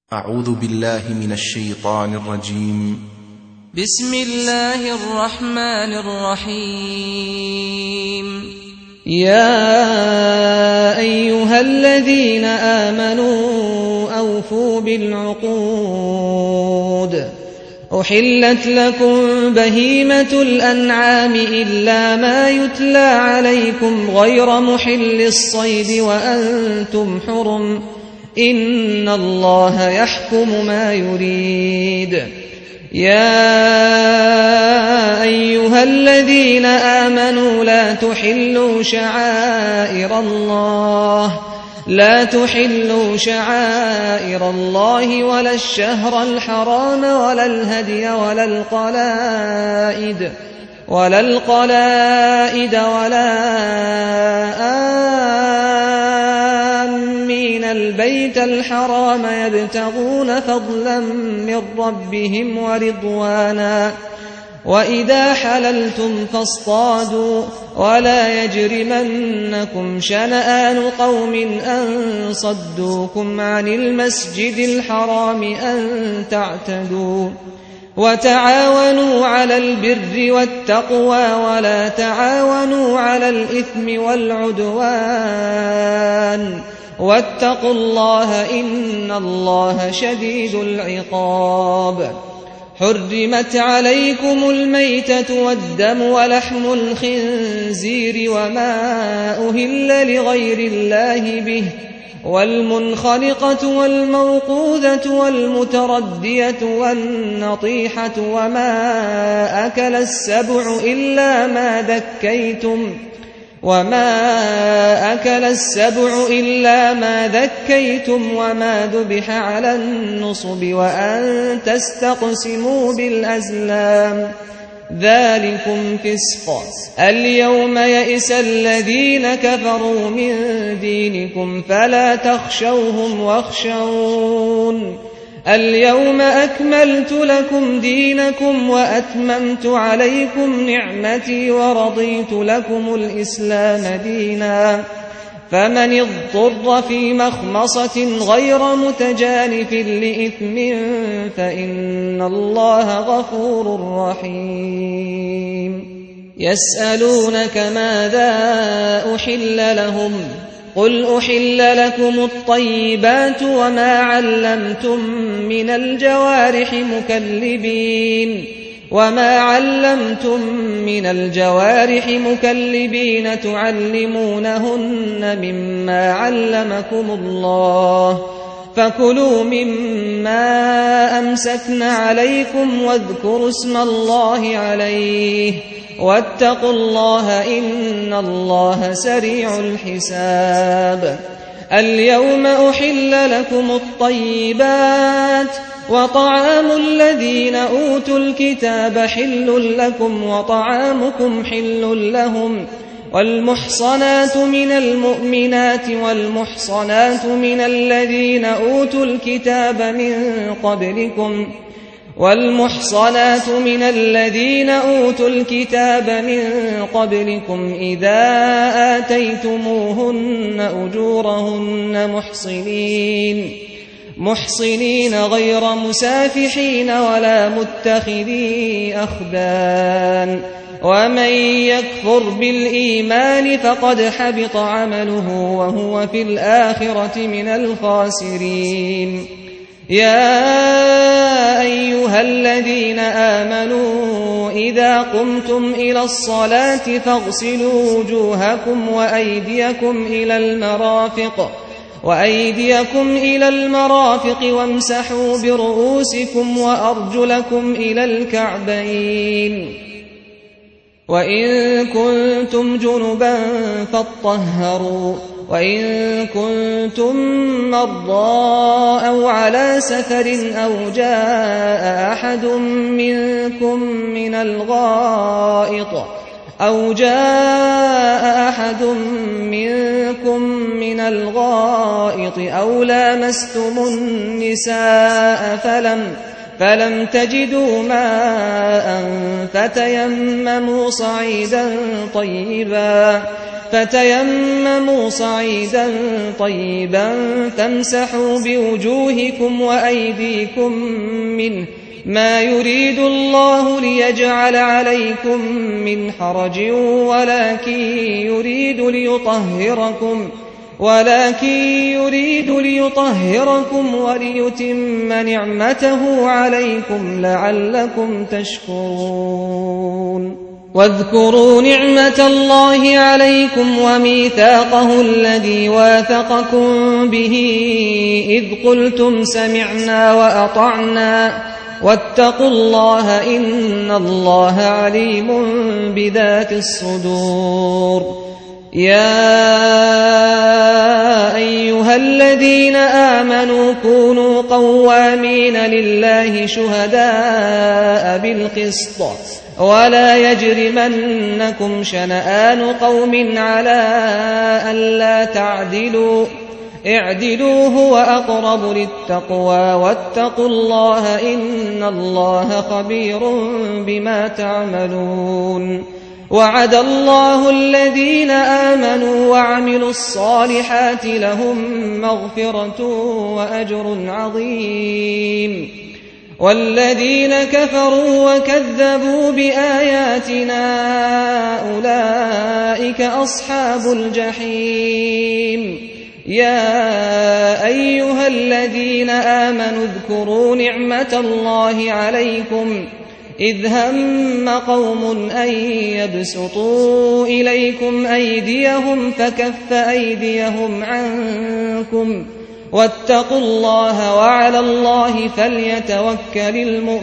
أعوذ بالله من الشيطان الرجيم. بسم الله الرحمن الرحيم. يا أيها الذين آمنوا أوفوا بالعقود. أحلت لكم بهيمة الأنعام إلا ما يتلى عليكم غير محل الصيد وأنتم حرم، إن الله يحكم ما يريد. يا أيها الذين آمنوا لا تحلوا شعائر الله ولا الشهر الحرام ولا الهدي ولا القلائد ولا آمين البيت الحرام يبتغون فضلا من ربهم ورضوانا، وإذا حللتم فاصطادوا، ولا يجرمنكم شنآن قوم أن صدوكم عن المسجد الحرام أن تعتدوا. وتعاونوا على البر والتقوى ولا تعاونوا على الإثم والعدوان، واتقوا الله إن الله شديد العقاب. حرمت عليكم الميتة والدم ولحم الخنزير وما أهل لغير الله به، والمنخلقة والموقوذة والمتردية والنطيحة وما أكل السبع إلا ما ذكيتم وما ذبح على النصب وأن تستقسموا بالأزلام، ذلكم فسق. اليوم يئس الذين كفروا من دينكم فلا تخشوهم واخشون. اليوم أكملت لكم دينكم وأتممت عليكم نعمتي ورضيت لكم الإسلام دينا، فمن اضطر في مخمصة غير متجانف لإثم فإن الله غفور رحيم. يسألونك ماذا أحل لهم، قل أحل لكم الطيبات وما علمتم من الجوارح مكلبين تعلمونهن مما علمكم الله، فكلوا مما أمسكن عليكم واذكروا اسم الله عليه، واتقوا الله إن الله سريع الحساب. اليوم أحل لكم الطيبات، وطعام الذين أوتوا الكتاب حل لكم وطعامكم حل لهم، والمحصنات من المؤمنات والمحصنات من الذين أوتوا الكتاب من قبلكم إذا آتيتموهن أجورهن محصنين غير مسافحين ولا متخذي أخدان، ومن يكفر بالإيمان فقد حبط عمله وهو في الآخرة من الخاسرين. يا أيها الذين آمنوا إذا قمتم إلى الصلاة فاغسلوا وجوهكم وأيديكم إلى المرافق وامسحوا برؤوسكم وأرجلكم إلى الكعبين، وإن كنتم جنبا فاطهروا، وإن كنتم مرضى أو على سفر أو جاء أحد منكم من الغائط أو لامستم النساء فلم تجدوا ماء فتيمموا صعيدا طيبا فتيمموا صعيدا طيبا فامسحوا بوجوهكم وأيديكم منه ما يريد الله ليجعل عليكم من حرج ولكن يريد ليطهركم وليتم نعمته عليكم لعلكم تشكرون واذكروا نعمة الله عليكم وميثاقه الذي واثقكم به إذ قلتم سمعنا وأطعنا واتقوا الله إن الله عليم بذات الصدور يا أيها الذين آمنوا كونوا قوامين لله شهداء بالقسط ولا يجرمنكم شنآن قوم على ألا تعدلوا اعدلوا هو أقرب للتقوى واتقوا الله إن الله خبير بما تعملون وعد الله الذين آمنوا وعملوا الصالحات لهم مغفرة وأجر عظيم والذين كفروا وكذبوا بآياتنا أولئك أصحاب الجحيم يا أيها الذين آمنوا اذكروا نعمة الله عليكم إذ هم قوم أن يبسطوا إليكم أيديهم فكف أيديهم عنكم واتقوا الله وعلى الله فليتوكل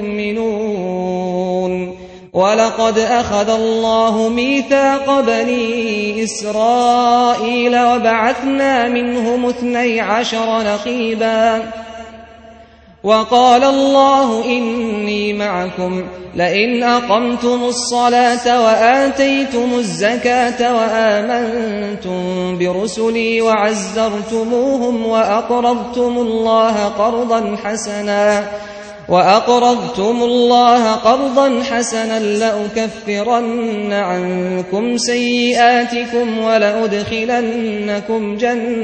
المؤمنون ولقد أخذ الله ميثاق بني إسرائيل وبعثنا منهم 12 نقيبا وقال الله إني معكم لئن أقمتم الصلاة وآتيتم الزكاة وآمنتم برسلي وعزرتموهم وأقرضتم الله قرضا حسنا لأكفرن عنكم سيئاتكم ولأدخلنكم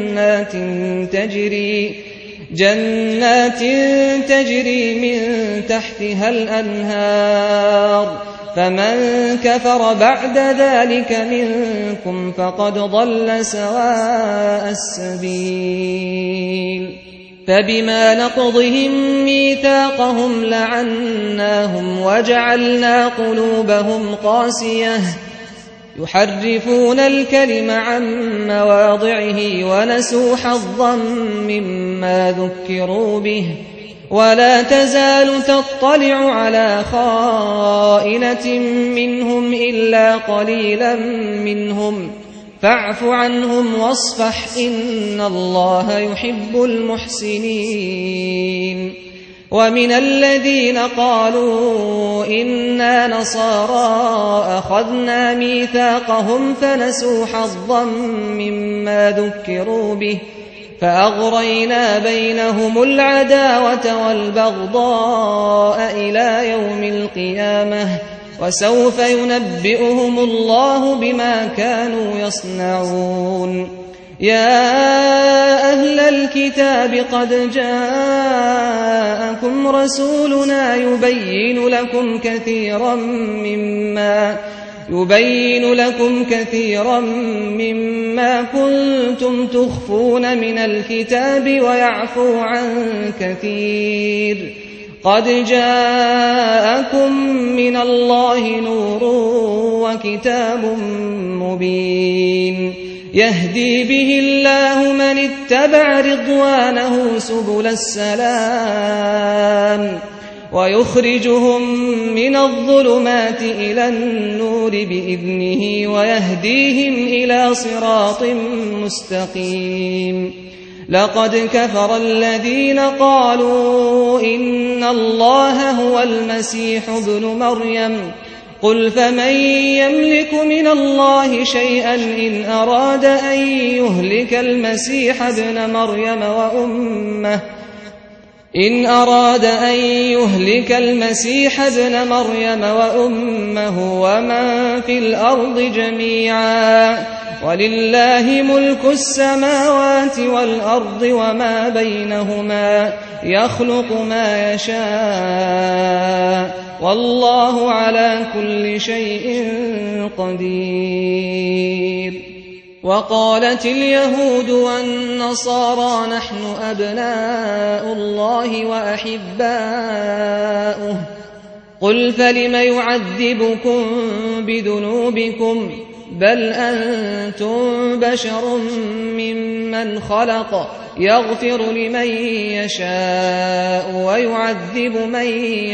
جنات تجري من تحتها الأنهار فمن كفر بعد ذلك منكم فقد ضل سواء السبيل فبما نقضهم ميثاقهم لعناهم وجعلنا قلوبهم قاسية يحرفون الكلم عن مواضعه ونسوا حظا مما ذكروا به ولا تزال تطلع على خائنة منهم إلا قليلا منهم فاعف عنهم واصفح إن الله يحب المحسنين ومن الذين قالوا إنا نصارى أخذنا ميثاقهم فنسوا حظا مما ذكروا به فأغرينا بينهم العداوة والبغضاء إلى يوم القيامة وسوف ينبئهم الله بما كانوا يصنعون يا أهل الكتاب قد جاءكم رسولنا يبين لكم كثيرا مما كنتم تخفون من الكتاب ويعفو عن كثير قد جاءكم من الله نور وكتاب مبين يهدي به الله من اتبع رضوانه سبل السلام ويخرجهم من الظلمات إلى النور بإذنه ويهديهم إلى صراط مستقيم لقد كفر الذين قالوا إن الله هو المسيح ابن مريم قل فمن يملك من الله شيئا إن أراد أن يهلك المسيح ابن مريم وأمه ومن في الأرض جميعا ولله ملك السماوات والأرض وما بينهما يخلق ما يشاء والله على كل شيء قدير. وقالت اليهود والنصارى نحن أبناء الله وأحباؤه قل فلم يعذبكم بذنوبكم بل أنتم بشر ممن خلق يغفر لمن يشاء ويعذب من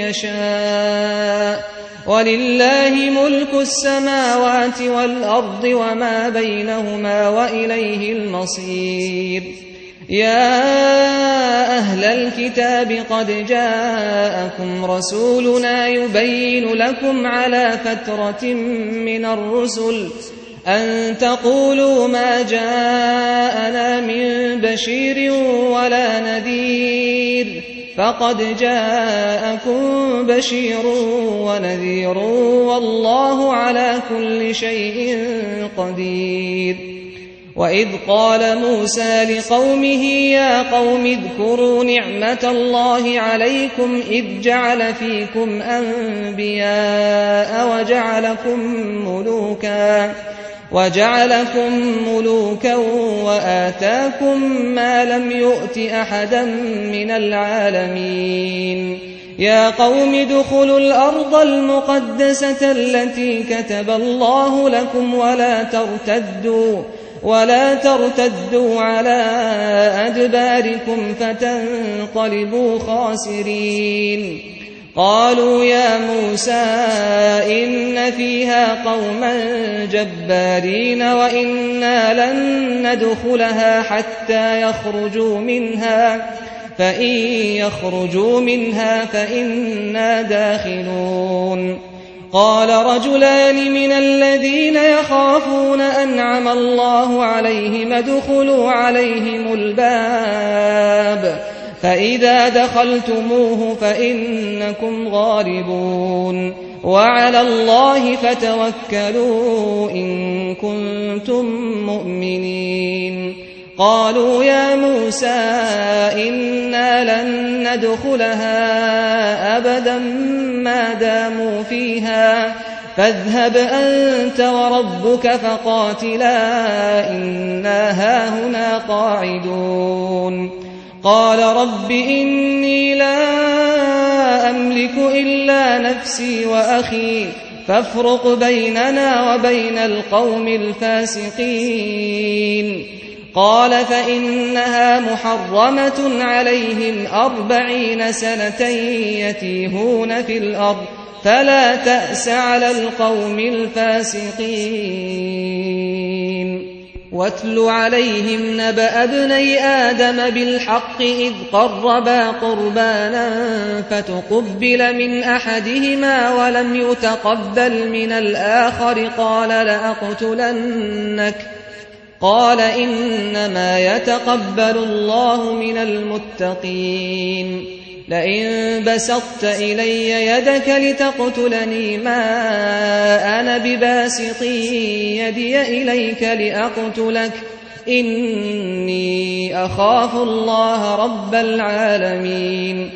يشاء ولله ملك السماوات والأرض وما بينهما وإليه المصير. يا أهل الكتاب قد جاءكم رسولنا يبين لكم على فترة من الرسل أن تقولوا ما جاءنا من بشير ولا نذير فقد جاءكم بشير ونذير والله على كل شيء قدير. وإذ قال موسى لقومه يا قوم اذكروا نعمة الله عليكم إذ جعل فيكم أنبياء وجعلكم ملوكا وآتاكم ما لم يؤت أحدا من العالمين. يا قوم ادخلوا الأرض المقدسة التي كتب الله لكم ولا ترتدوا على أدباركم فتنقلبوا خاسرين. قالوا يا موسى إن فيها قوما جبارين وإنا لن ندخلها حتى يخرجوا منها فإن يخرجوا منها فإنا داخلون. قال رجلان من الذين يخافون أنعم الله عليهم ادخلوا عليهم الباب فإذا دخلتموه فإنكم غالبون وعلى الله فتوكلوا إن كنتم مؤمنين. قالوا يا موسى إنا لن ندخلها أبدا ما داموا فيها فاذهب أنت وربك فقاتلا إنا هاهنا قاعدون. قال رب إني لا أملك إلا نفسي وأخي فافرق بيننا وبين القوم الفاسقين. قال فإنها محرمة عليهم 40 سنة يتيهون في الأرض فلا تأس على القوم الفاسقين. واتل عليهم نبأ ابني آدم بالحق إذ قربا قربانا فتقبل من أحدهما ولم يتقبل من الآخر قال لأقتلنك قال إنما يتقبل الله من المتقين. لئن بسطت إلي يدك لتقتلني ما أنا بباسط يدي إليك لأقتلك إني أخاف الله رب العالمين.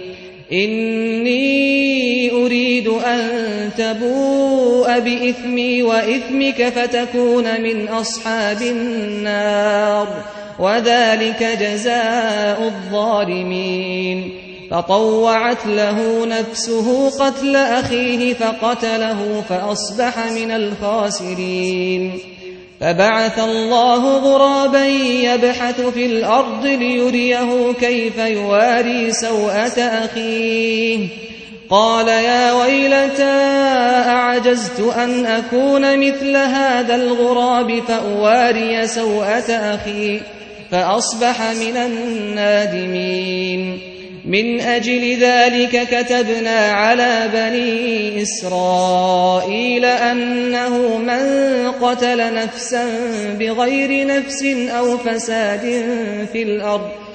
إني أريد أن تبوء بإثمي وإثمك فتكون من أصحاب النار وذلك جزاء الظالمين. فطوعت له نفسه قتل أخيه فقتله فأصبح من الخاسرين. فبعث الله غرابا يبحث في الأرض ليريه كيف يواري سوءة أخيه قال يا ويلتى أعجزت أن أكون مثل هذا الغراب فأواري سوءة أخي فأصبح من النادمين. من أجل ذلك كتبنا على بني إسرائيل أنه من قتل نفسا بغير نفس أو فساد في الأرض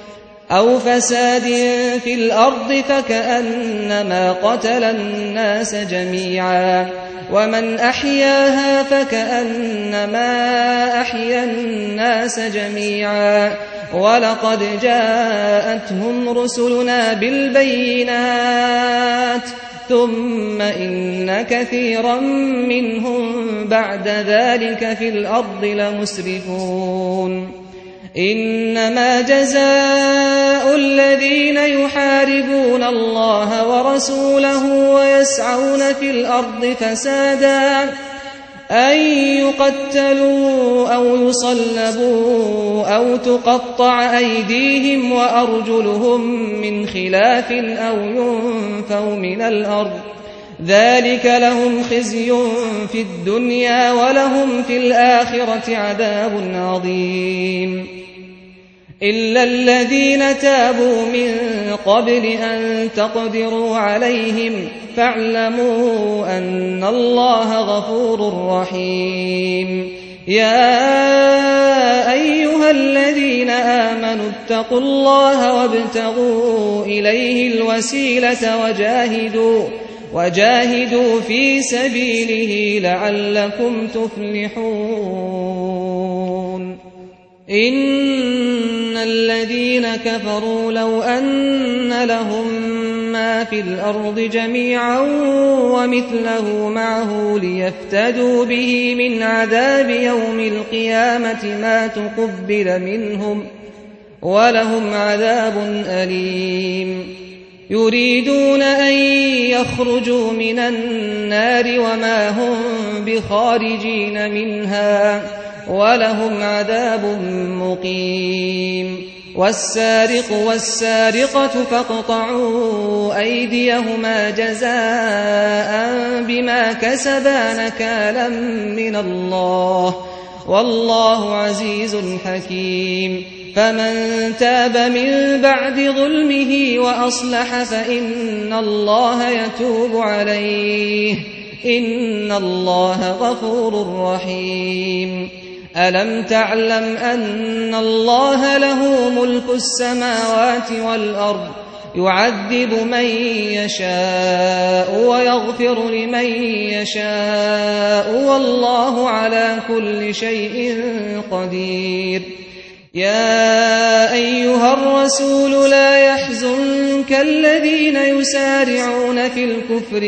أو فساد في الأرض فكأنما قتل الناس جميعا ومن أحياها فكأنما أحيا الناس جميعا ولقد جاءتهم رسلنا بالبينات ثم إن كثيرا منهم بعد ذلك في الأرض لمسرفون إنما جزاء الذين يحاربون الله ورسوله ويسعون في الأرض فسادا أن يقتلوا أو يصلبوا أو تقطع أيديهم وأرجلهم من خلاف أو ينفوا من الأرض ذلك لهم خزي في الدنيا ولهم في الآخرة عذاب عظيم إلا الذين تابوا من قبل أن تقدروا عليهم فاعلموا أن الله غفور رحيم يا أيها الذين آمنوا اتقوا الله وابتغوا إليه الوسيلة وجاهدوا في سبيله لعلكم تفلحون إن الذين كفروا لو أن لهم ما في الأرض جميعا ومثله معه ليفتدوا به من عذاب يوم القيامة ما تقبل منهم ولهم عذاب أليم يريدون أن يخرجوا من النار وما هم بخارجين منها ولهم عذاب مقيم والسارق والسارقة فاقطعوا أيديهما جزاء بما كسبا نكالا من الله والله عزيز حكيم فمن تاب من بعد ظلمه وأصلح فإن الله يتوب عليه إن الله غفور رحيم ألم تعلم أن الله له ملك السماوات والأرض يعذب من يشاء ويغفر لمن يشاء والله على كل شيء قدير يا أيها الرسول لا يحزنك الذين يسارعون في الكفر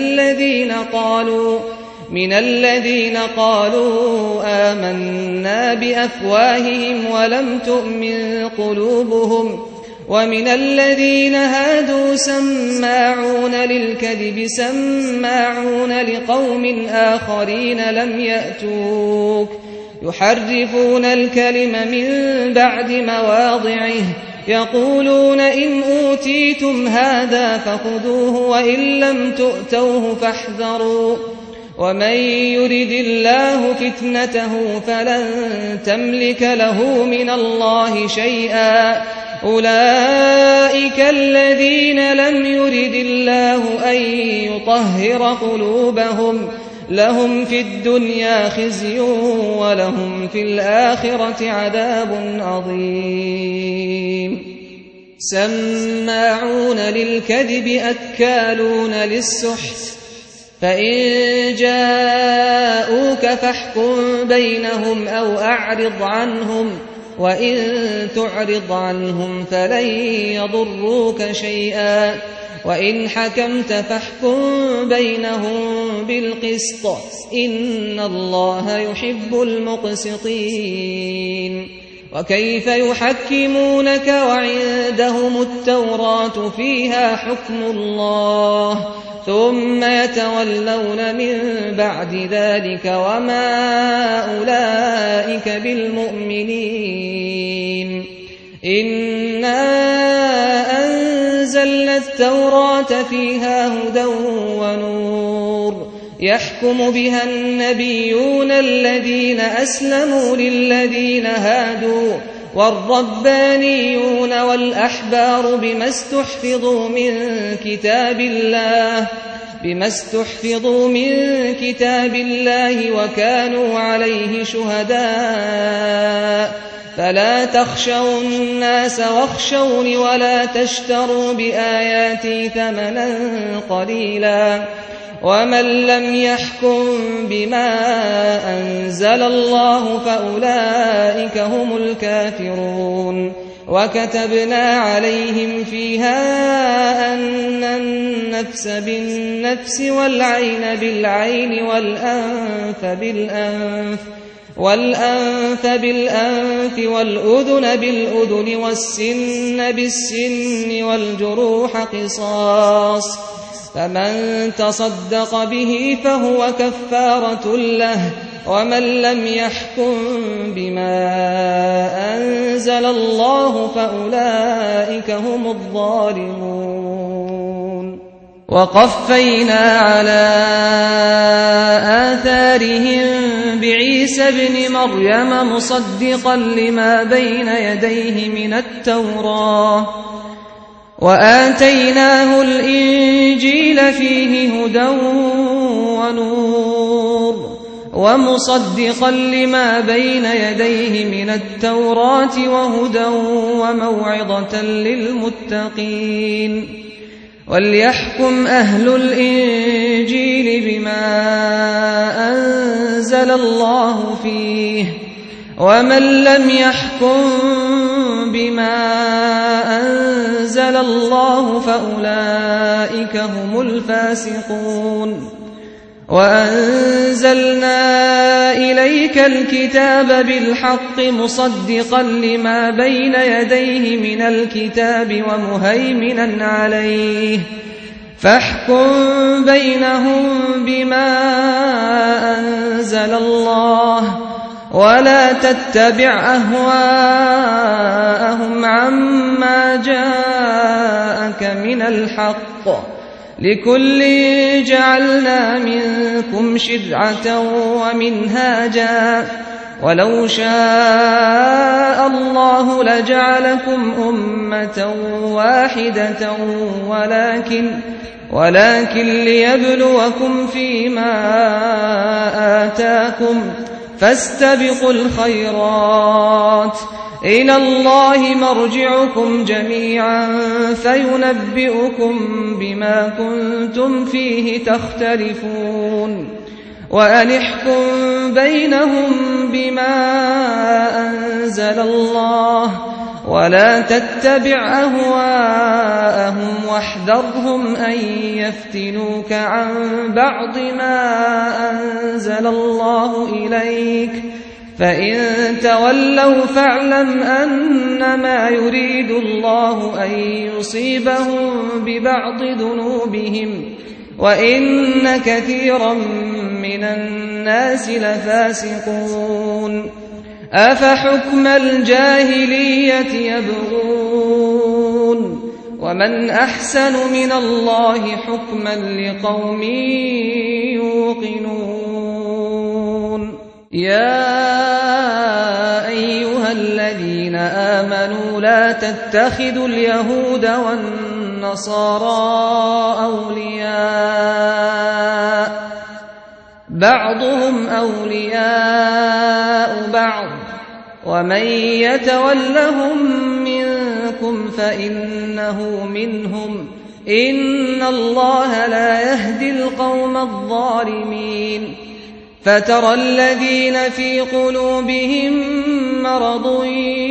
من الذين قالوا آمنا بأفواههم ولم تؤمن قلوبهم ومن الذين هادوا سماعون للكذب سماعون لقوم آخرين لم يأتوك يحرفون الكلم من بعد مواضعه يقولون إن أوتيتم هذا فخذوه وإن لم تؤتوه فاحذروا ومن يرد الله فتنته فلن تملك له من الله شيئا أولئك الذين لم يرد الله أن يطهر قلوبهم لهم في الدنيا خزي ولهم في الآخرة عذاب عظيم سماعون للكذب أكالون للسحت فإن جاءوك فاحكم بينهم أو أعرض عنهم وإن تعرض عنهم فلن يضروك شيئا وإن حكمت فاحكم بينهم بالقسط إن الله يحب المقسطين وكيف يحكمونك وعندهم التوراة فيها حكم الله ثم يتولون من بعد ذلك وما أولئك بالمؤمنين إنا أنزلنا التوراة فيها هدى ونور يحكم بها النبيون الذين أسلموا للذين هادوا والربانيون والأحبار بما استحفظوا من كتاب الله وكانوا عليه شهداء فلا تخشوا الناس واخشوني ولا تشتروا بآياتي ثمنا قليلا ومن لم يحكم بما أنزل الله فأولئك هم الكافرون وكتبنا عليهم فيها أن النفس بالنفس والعين بالعين والأنف بالأنف والأذن بالأذن والسن بالسن والجروح قصاص فمن تصدق به فهو كفارة له ومن لم يحكم بما أنزل الله فأولئك هم الظالمون وقفينا على آثارهم بعيسى ابن مريم مصدقا لما بين يديه من التوراة وآتيناه الإنجيل فيه هدى ونور ومصدقا لما بين يديه من التوراة وهدى وموعظة للمتقين وليحكم أهل الإنجيل بما أنزل الله فيه ومن لم يحكم بما أنزل الله فأولئك هم الفاسقون وأنزلنا إليك الكتاب بالحق مصدقا لما بين يديه من الكتاب ومهيمنا عليه فاحكم بينهم بما أنزل الله ولا تتبع أهواءهم عما جاءك من الحق لكل جعلنا منكم شرعة ومنهاجا ولو شاء الله لجعلكم أمة واحدة ولكن ليبلوكم فيما آتاكم فاستبقوا الخيرات إلى الله مرجعكم جميعا فينبئكم بما كنتم فيه تختلفون وأن احكم بينهم بما أنزل الله ولا تتبع أهواءهم واحذرهم أن يفتنوك عن بعض ما أنزل الله إليك فإن تولوا فاعلم أنما يريد الله أن يصيبهم ببعض ذنوبهم وإن كثيرا من الناس لفاسقون أفحكم الجاهلية يبغون ومن أحسن من الله حكما لقوم يوقنون يا أيها الذين آمنوا لا تتخذوا اليهود والنصارى أولياء بعضهم أولياء بعض ومن يتولهم منكم فإنه منهم إن الله لا يهدي القوم الظالمين فترى الذين في قلوبهم مرض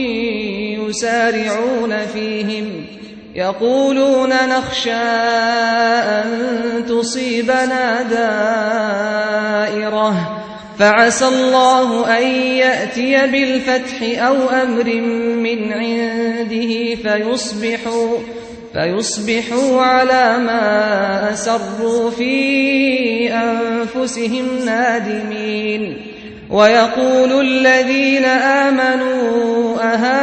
يسارعون فيهم يقولون نخشى أن تصيبنا دائرة فعسى الله أن يأتي بالفتح أو أمر من عنده فيصبحوا على ما أسروا في أنفسهم نادمين ويقول الذين آمنوا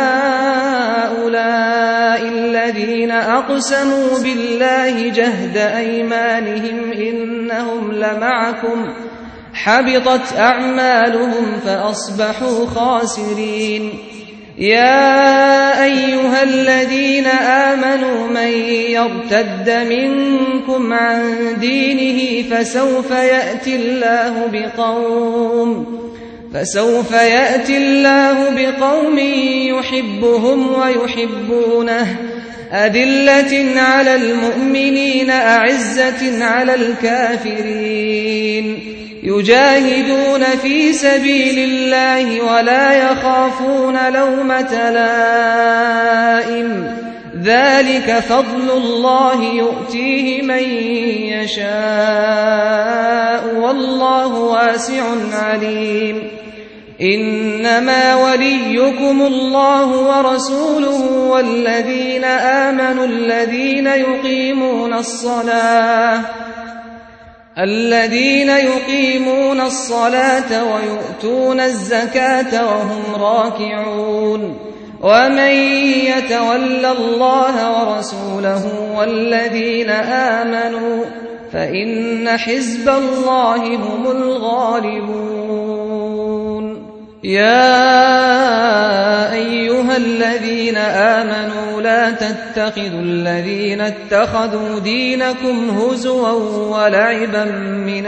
أهؤلاء الذين أقسموا بالله جهد أيمانهم إنهم لمعكم حبطت أعمالهم فأصبحوا خاسرين يا أيها الذين آمنوا من يرتد منكم عن دينه فسوف يأتي الله فسوف يأتي الله بقوم يحبهم ويحبونه أذلة على المؤمنين أعزة على الكافرين يجاهدون في سبيل الله ولا يخافون لومة لائم ذلك فضل الله يؤتيه من يشاء والله واسع عليم إنما وليكم الله ورسوله والذين آمنوا الذين يقيمون الصلاة ويؤتون الزكاة وهم راكعون ومن يتول الله ورسوله والذين آمنوا فإن حزب الله هم الغالبون يا أيها الذين آمنوا لا تتخذوا الذين اتخذوا دينكم هزوا ولعبا من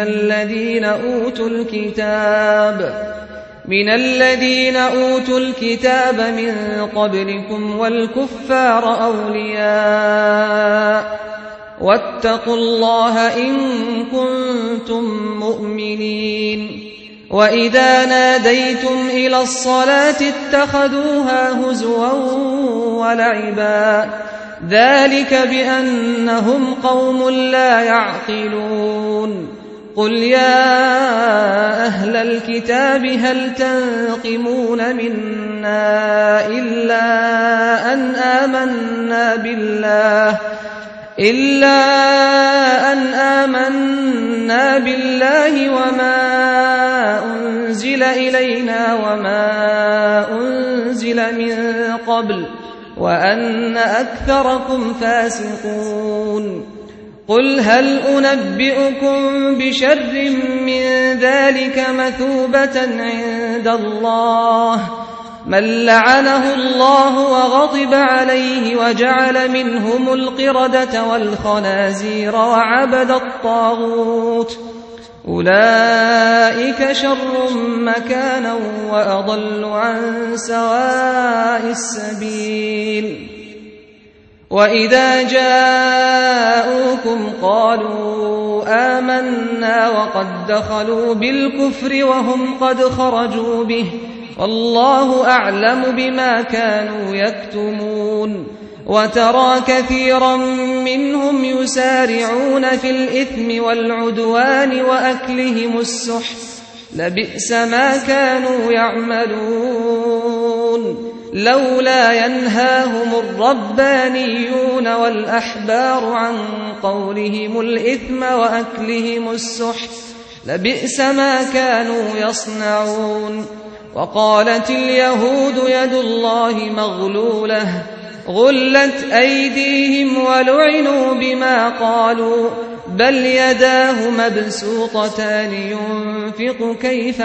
الذين أوتوا الكتاب من قبلكم والكفار أولياء واتقوا الله إن كنتم مؤمنين وإذا ناديتم إلى الصلاة اتخذوها هزوا ولعبا ذلك بأنهم قوم لا يعقلون قل يا أهل الكتاب هل تنقمون منا إلا أن آمنا بالله وما أنزل إلينا وما أنزل من قبل وأن أكثركم فاسقون قل هل أنبئكم بشر من ذلك مثوبة عند الله من لعنه الله وغضب عليه وجعل منهم القردة والخنازير وعبد الطاغوت أولئك شر مكانا وأضل عن سواء السبيل وإذا جاءوكم قالوا آمنا وقد دخلوا بالكفر وهم قد خرجوا به والله أعلم بما كانوا يكتمون وترى كثيرا منهم يسارعون في الإثم والعدوان وأكلهم السحت لبئس ما كانوا يعملون لولا ينهاهم الربانيون والأحبار عن قولهم الإثم وأكلهم السحت لبئس ما كانوا يصنعون وقالت اليهود يد الله مغلولة غلت أيديهم ولعنوا بما قالوا بل يداه مبسوطتان ينفق كيف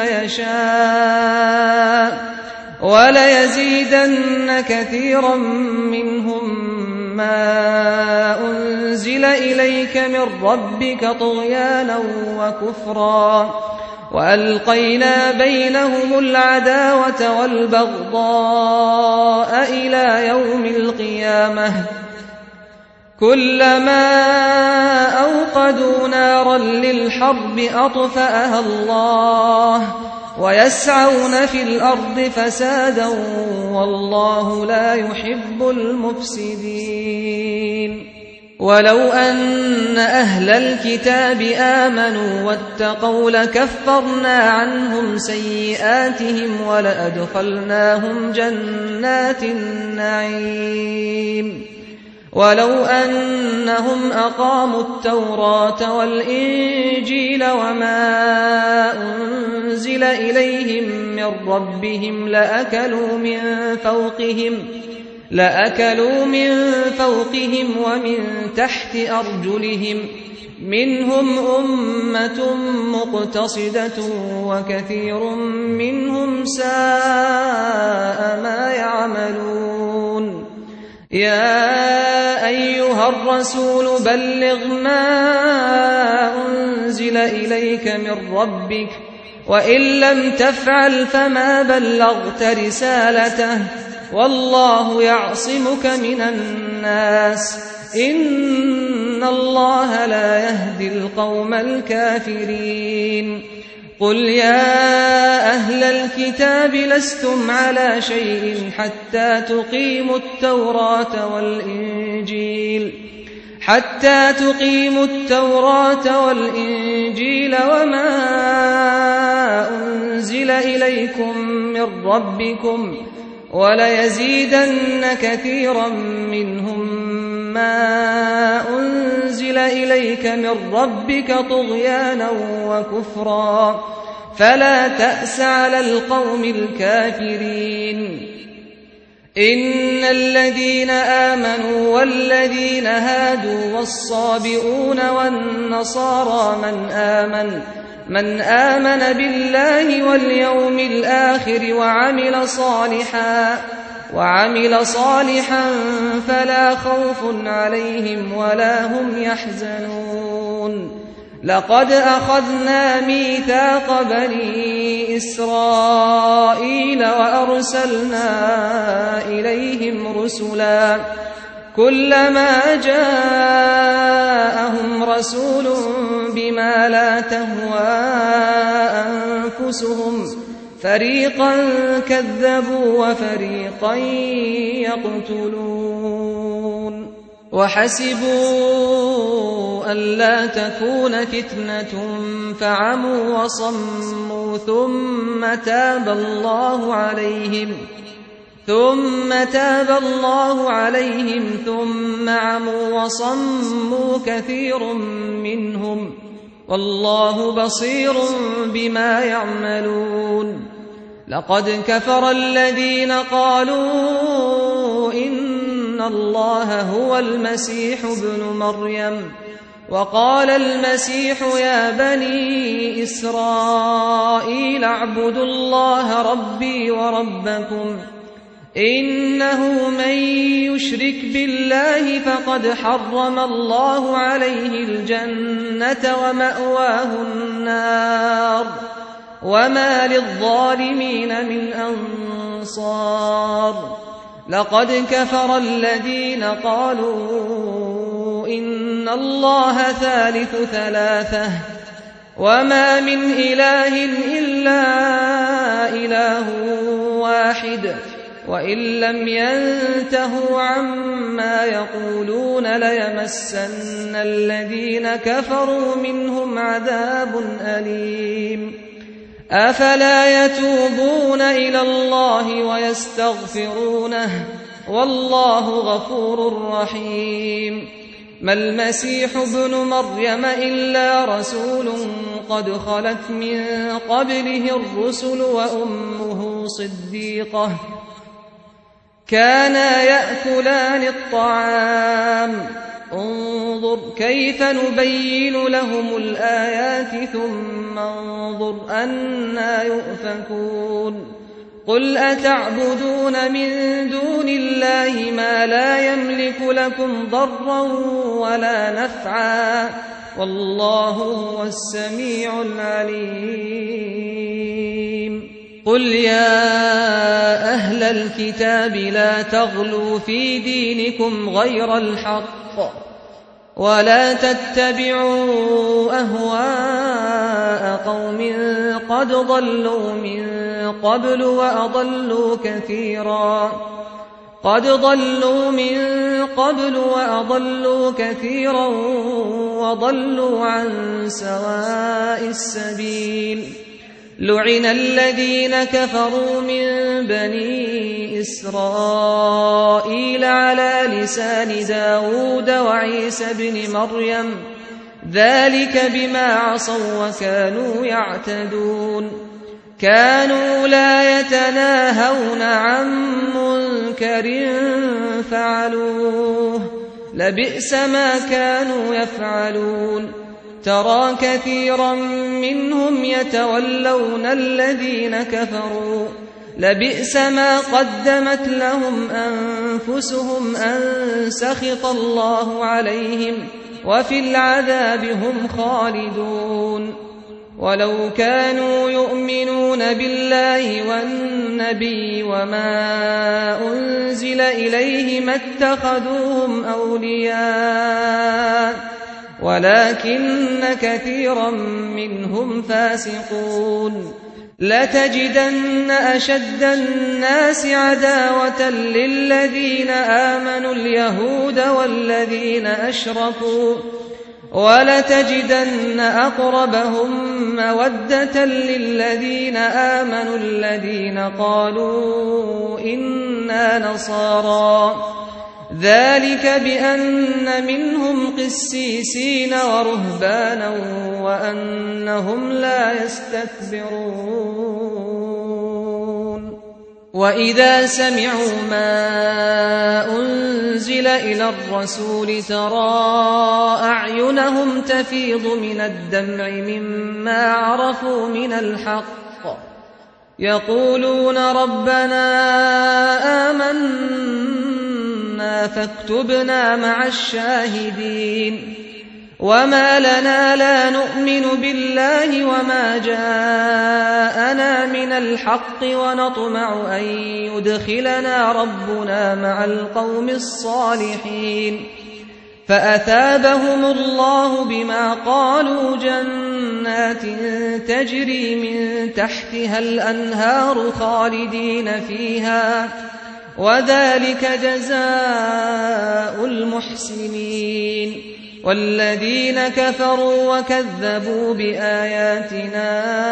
يشاء وليزيدن كثيرا منهم ما أنزل إليك من ربك طغيانا وكفرا وألقينا بينهم العداوة والبغضاء إلى يوم القيامة كلما أوقدوا نارا للحرب أطفأها الله ويسعون في الأرض فسادا والله لا يحب المفسدين ولو أن أهل الكتاب آمنوا واتقوا لكفرنا عنهم سيئاتهم ولأدخلناهم جنات النعيم ولو أنهم أقاموا التوراة والإنجيل وما أنزل إليهم من ربهم لأكلوا من فوقهم ومن تحت أرجلهم منهم أمة مقتصدة وكثير منهم ساء ما يعملون يا أيها الرسول بلغ ما أنزل إليك من ربك وإن لم تفعل فما بلغت رسالته والله يعصمك من الناس إن الله لا يهدي القوم الكافرين قل يا أهل الكتاب لستم على شيء حتى تقيموا التوراة والإنجيل وما أنزل إليكم من ربكم وليزيدن كثيرا منهم ما أنزل إليك من ربك طغيانا وكفرا فلا تأس على القوم الكافرين إن الذين آمنوا والذين هادوا والصابئون والنصارى من آمن بالله واليوم الآخر وعمل صالحا فلا خوف عليهم ولا هم يحزنون لقد أخذنا ميثاق بني إسرائيل وأرسلنا إليهم رسلا كلما جاءهم رسول بما لا تهوى أنفسهم فريقا كذبوا وفريقا يقتلون وحسبوا ألا تكون فتنة فعموا وصموا ثم تاب الله عليهم ثم عموا وصموا كثير منهم والله بصير بما يعملون لقد كفر الذين قالوا إن الله هو المسيح ابن مريم وقال المسيح يا بني إسرائيل اعبدوا الله ربي وربكم إنه من يشرك بالله فقد حرم الله عليه الجنة ومأواه النار وما للظالمين من أنصار لقد كفر الذين قالوا إن الله ثالث ثلاثة وما من إله إلا إله واحد وإن لم ينتهوا عما يقولون ليمسن الذين كفروا منهم عذاب أليم أفلا يتوبون إلى الله ويستغفرونه والله غفور رحيم ما المسيح ابن مريم إلا رسول قد خلت من قبله الرسل وأمه صديقة كانا يأكلان الطعام انظر كيف نبين لهم الآيات ثم انظر أنى يؤفكون قل أتعبدون من دون الله ما لا يملك لكم ضرا ولا نفعا والله هو السميع العليم قل يا أهل الكتاب لا تغلوا في دينكم غير الحق ولا تتبعوا أهواء قوم قد ضلوا من قبل وأضلوا كثيرا وضلوا عن سواء السبيل لعن الذين كفروا من بني إسرائيل على لسان داود وعيسى بن مريم ذلك بما عصوا وكانوا يعتدون كانوا لا يتناهون عن منكر فعلوه لبئس ما كانوا يفعلون ترى كثيرا منهم يتولون الذين كفروا لبئس ما قدمت لهم أنفسهم أن سخط الله عليهم وفي العذاب هم خالدون ولو كانوا يؤمنون بالله والنبي وما أنزل إليه ما اتخذوهم أولياء ولكن كثيرا منهم فاسقون لتجدن أشد الناس عداوة للذين آمنوا اليهود والذين أشركوا ولتجدن أقربهم مودة للذين آمنوا الذين قالوا إنا نصارى ذلك بأن منهم قسيسين ورهبانا وأنهم لا يستكبرون وإذا سمعوا ما أنزل إلى الرسول ترى أعينهم تفيض من الدمع مما عرفوا من الحق يقولون ربنا آمنا فاكتبنا مع الشاهدين وما لنا لا نؤمن بالله وما جاءنا من الحق ونطمع أن يدخلنا ربنا مع القوم الصالحين فأثابهم الله بما قالوا جنات تجري من تحتها الأنهار خالدين فيها وذلك جزاء المحسنين والذين كفروا وكذبوا بآياتنا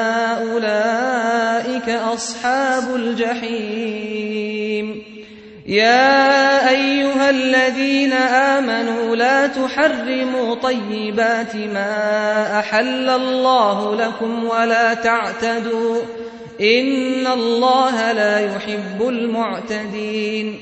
أولئك أصحاب الجحيم يا أيها الذين آمنوا لا تحرموا طيبات ما أحل الله لكم ولا تعتدوا إن الله لا يحب المعتدين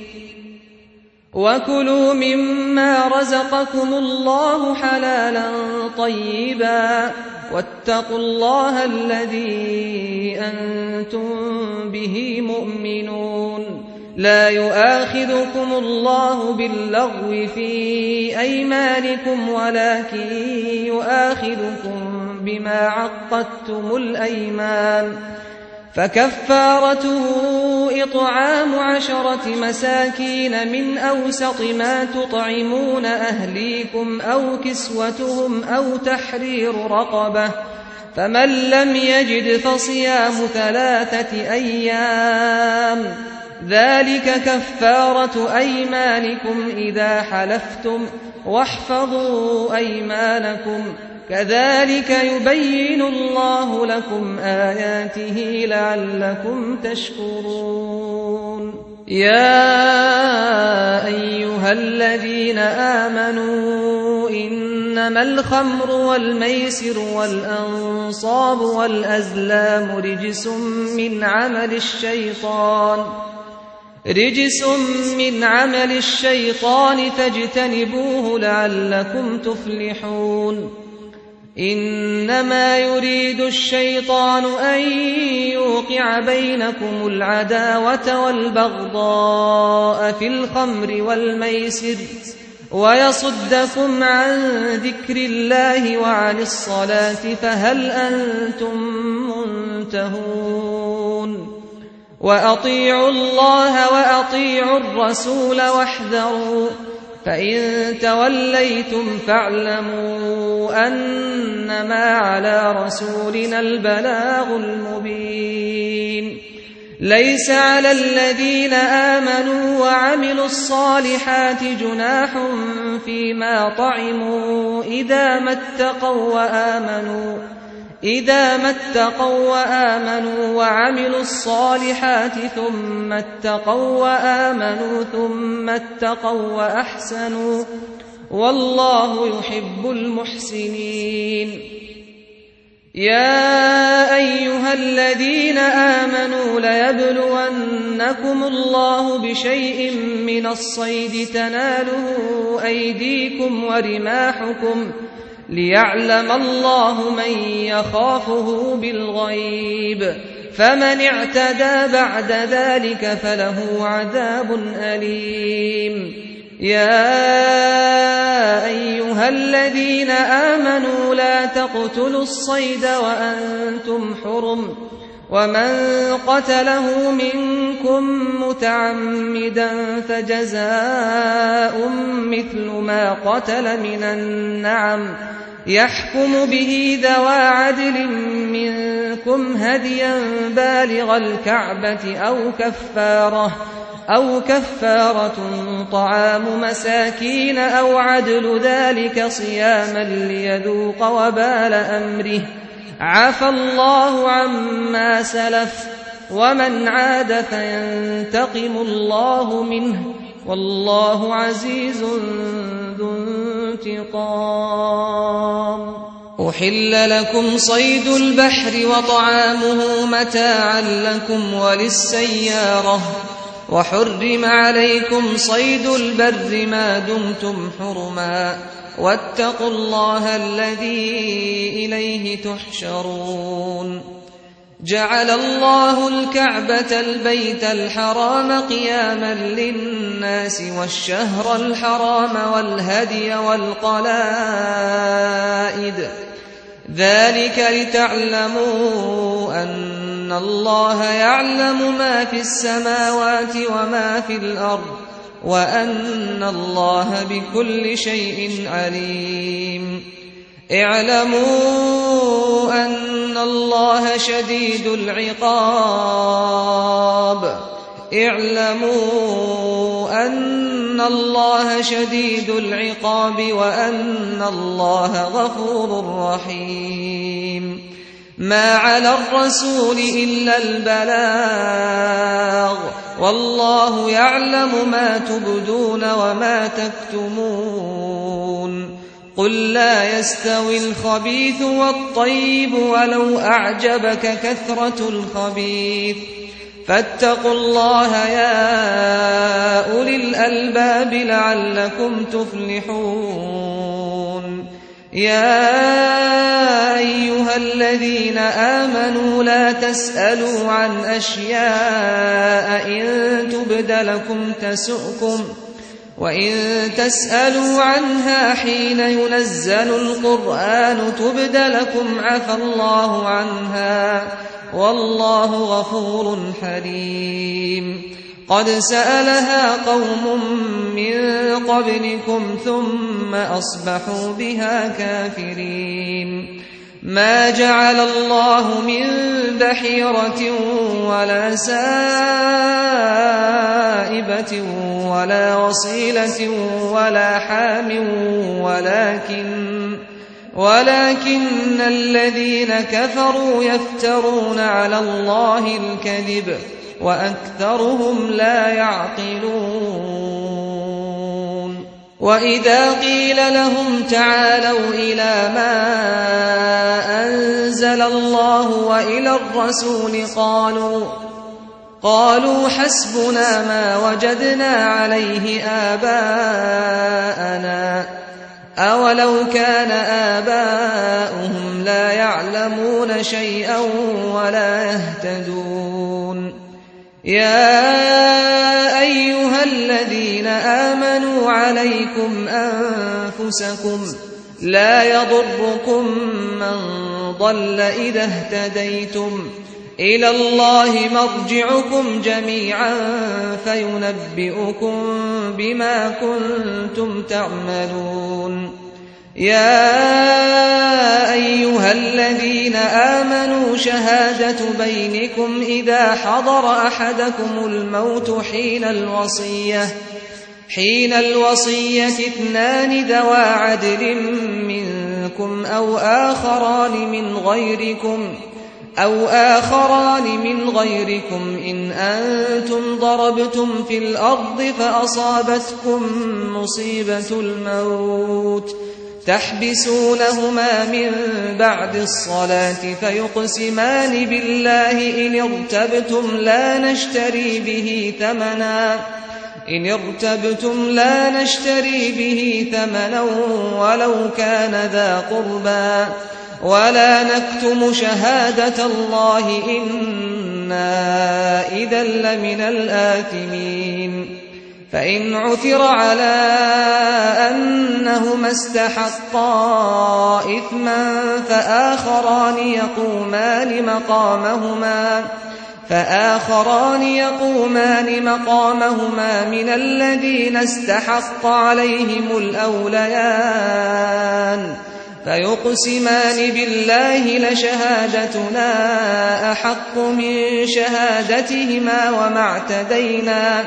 وكلوا مما رزقكم الله حلالا طيبا واتقوا الله الذي أنتم به مؤمنون لا يؤاخذكم الله باللغو في أيمانكم ولكن يؤاخذكم بما عقدتم الأيمان فكفارته إطعام 10 مساكين من أوسط ما تطعمون أهليكم أو كسوتهم أو تحرير رقبة فمن لم يجد فصيام 3 أيام ذلك كفارة أيمانكم إذا حلفتم واحفظوا أيمانكم كذلك يبين الله لكم آياته لعلكم تشكرون يا أيها الذين آمنوا إنما الخمر والميسر والأنصاب والأزلام رجس من عمل الشيطان فاجتنبوه لعلكم تفلحون إنما يريد الشيطان أن يوقع بينكم العداوة والبغضاء في الخمر والميسر ويصدكم عن ذكر الله وعن الصلاة فهل أنتم منتهون وأطيعوا الله وأطيعوا الرسول واحذروا فإن توليتم فاعلموا أنما على رسولنا البلاغ المبين ليس على الذين آمنوا وعملوا الصالحات جناح فيما طعموا إذا ما اتقوا وآمنوا وعملوا الصالحات ثم اتقوا وآمنوا ثم اتقوا وأحسنوا والله يحب المحسنين يا أيها الذين آمنوا ليبلونكم الله بشيء من الصيد تناله أيديكم ورماحكم ليعلم الله من يخافه بالغيب فمن اعتدى بعد ذلك فله عذاب أليم يا أيها الذين آمنوا لا تقتلوا الصيد وأنتم حرم ومن قتله منكم متعمدا فجزاء مثل ما قتل من النعم يحكم به ذوى عدل منكم هديا بالغ الكعبة أو كفارة طعام مساكين أو عدل ذلك صياما ليذوق وبال أمره عفى الله عما سلف ومن عاد فينتقم الله منه والله عزيز ذو انتقام. أحل لكم صيد البحر وطعامه متاعا لكم وللسيارة وحرم عليكم صيد البر ما دمتم حرما واتقوا الله الذي إليه تحشرون. جعل الله الكعبة البيت الحرام قياما للناس والشهر الحرام والهدي والقلائد ذلك لتعلموا أن الله يعلم ما في السماوات وما في الأرض وأن الله بكل شيء عليم. اعلموا أن الله شديد العقاب وأن الله غفور رحيم. ما على الرسول إلا البلاغ والله يعلم ما تبدون وما تكتمون. قل لا يستوي الخبيث والطيب ولو أعجبك كثرة الخبيث فاتقوا الله يا أولي الألباب لعلكم تفلحون. يا أيها الذين آمنوا لا تسألوا عن أشياء إن تبد لكم تسؤكم وإن تسألوا عنها حين ينزل القرآن تبد لكم عفى الله عنها والله غفور حليم. قد سألها قوم من قبلكم ثم أصبحوا بها كافرين. ما جعل الله من بحيرة ولا سائبة ولا وصيلة ولا حام ولكن الذين كفروا يفترون على الله الكذب وأكثرهم لا يعقلون. وإذا قيل لهم تعالوا إلى ما أنزل الله وإلى الرسول قالوا حسبنا ما وجدنا عليه آباءنا أولو كان آباؤهم لا يعلمون شيئا ولا يهتدون. يا أيها الذين آمنوا عليكم أنفسكم لا يضركم من ضل إذا اهتديتم إلى الله مرجعكم جميعا فينبئكم بما كنتم تعملون. يا أيها الذين آمنوا شهادة بينكم إذا حضر أحدكم الموت حين الوصية 2 ذوى عدل منكم أو آخران من غيركم إن أنتم ضربتم في الأرض فأصابتكم مصيبة الموت تحبسونهما من بعد الصلاة فيقسمان بالله إن ارتبتم لا نشتري به ثمنا ولو كان ذا قربى ولا نكتم شهادة الله إنا إذا لمن الآثمين. فإن عثر على أنهما استحقا إثما فآخران يقومان مقامهما من الذين استحق عليهم الأوليان فيقسمان بالله لشهادتنا أحق من شهادتهما وما اعتدينا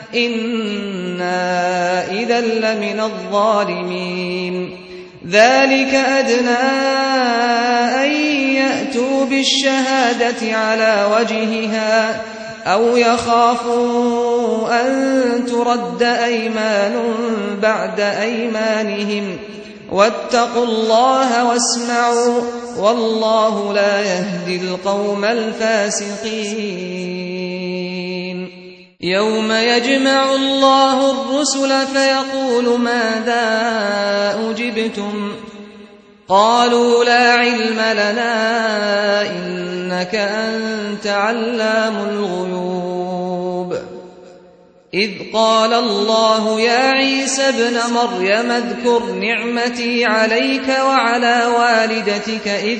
إنا إذا لمن الظالمين. ذلك أدنى أن يأتوا بالشهادة على وجهها أو يخافوا أن ترد أيمان بعد أيمانهم واتقوا الله واسمعوا والله لا يهدي القوم الفاسقين. يوم يجمع الله الرسل فيقول ماذا أجبتم قالوا لا علم لنا إنك أنت علام الغيوب. إذ قال الله يا عيسى ابن مريم اذكر نعمتي عليك وعلى والدتك إذ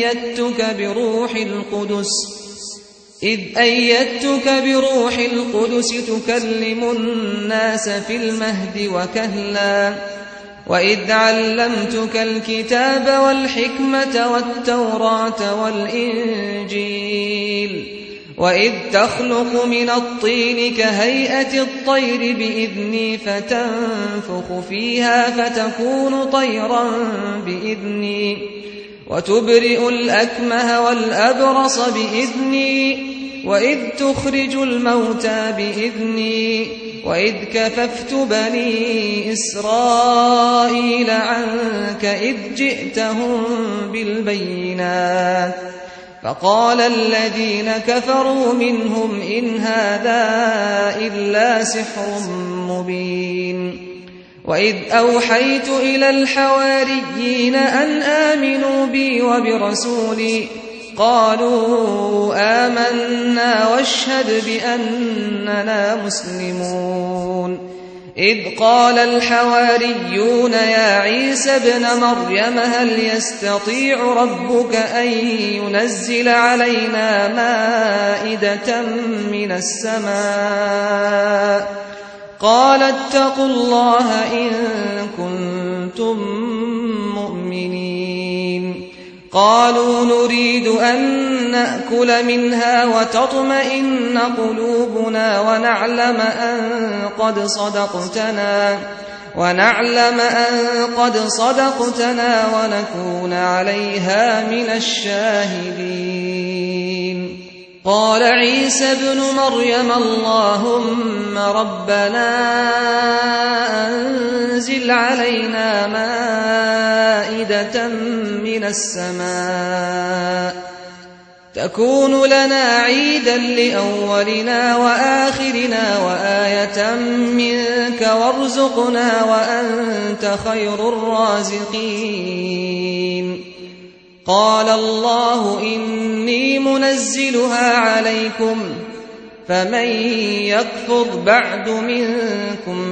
أيدتك بروح القدس تكلم الناس في المهد وكهلا وإذ علمتك الكتاب والحكمة والتوراة والإنجيل وإذ تخلق من الطين كهيئة الطير بإذني فتنفخ فيها فتكون طيرا بإذني وتبرئ الأكمه والأبرص بإذني وإذ تخرج الموتى بإذني وإذ كففت بني إسرائيل عنك إذ جئتهم بالبينات فقال الذين كفروا منهم إن هذا إلا سحر مبين. وإذ أوحيت إلى الحواريين أن آمنوا بي وبرسولي قالوا آمنا واشهد بأننا مسلمون. إذ قال الحواريون يا عيسى ابن مريم هل يستطيع ربك أن ينزل علينا مائدة من السماء قال اتقوا الله إن كنتم مؤمنين. قالوا نريد أن نأكل منها وتطمئن قلوبنا ونعلم أن قد صدقتنا ونكون عليها من الشاهدين. قال عيسى ابن مريم اللهم ربنا أنزل علينا مائدة من السماء تكون لنا عيدا لأولنا وآخرنا وآية منك وارزقنا وأنت خير الرازقين. قال الله إني منزلها عليكم فمن يكفر بعد منكم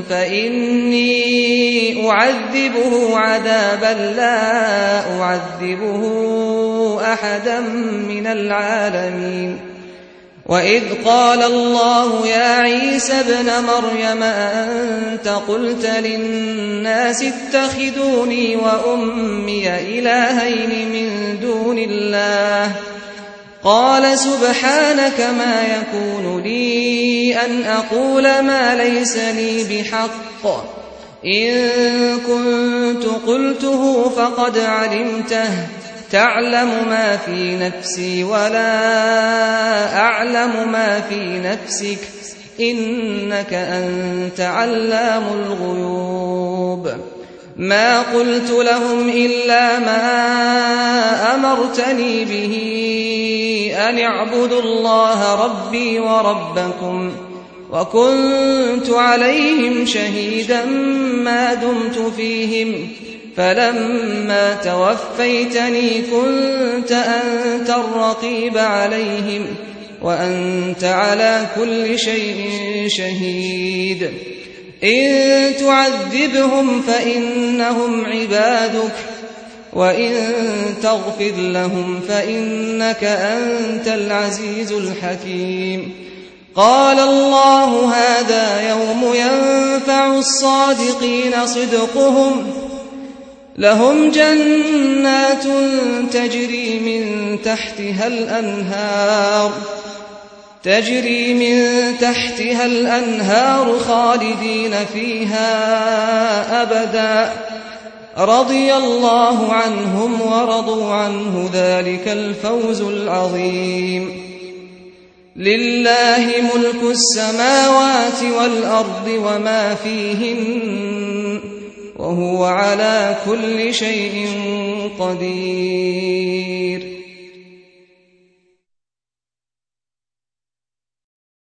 فإني أعذبه عذابا لا أعذبه أحدا من العالمين. وإذ قال الله يا عيسى ابن مريم أنت قلت للناس اتخذوني وأمي إلهين من دون الله قال سبحانك ما يكون لي أن أقول ما ليس لي بحق إن كنت قلته فقد علمته تعلم ما في نفسي ولا أعلم ما في نفسك إنك أنت علام الغيوب. ما قلت لهم إلا ما أمرتني به أن اعبدوا الله ربي وربكم وكنت عليهم شهيدا ما دمت فيهم فلما توفيتني كنت أنت الرقيب عليهم وأنت على كل شيء شهيد. إن تعذبهم فإنهم عبادك وإن تغفر لهم فإنك أنت العزيز الحكيم. قال الله هذا يوم ينفع الصادقين صدقهم لهم جنات تجري من تحتها الأنهار خالدين فيها أبدا رضي الله عنهم ورضوا عنه ذلك الفوز العظيم. لله ملك السماوات والأرض وما فيهن وهو على كل شيء قدير.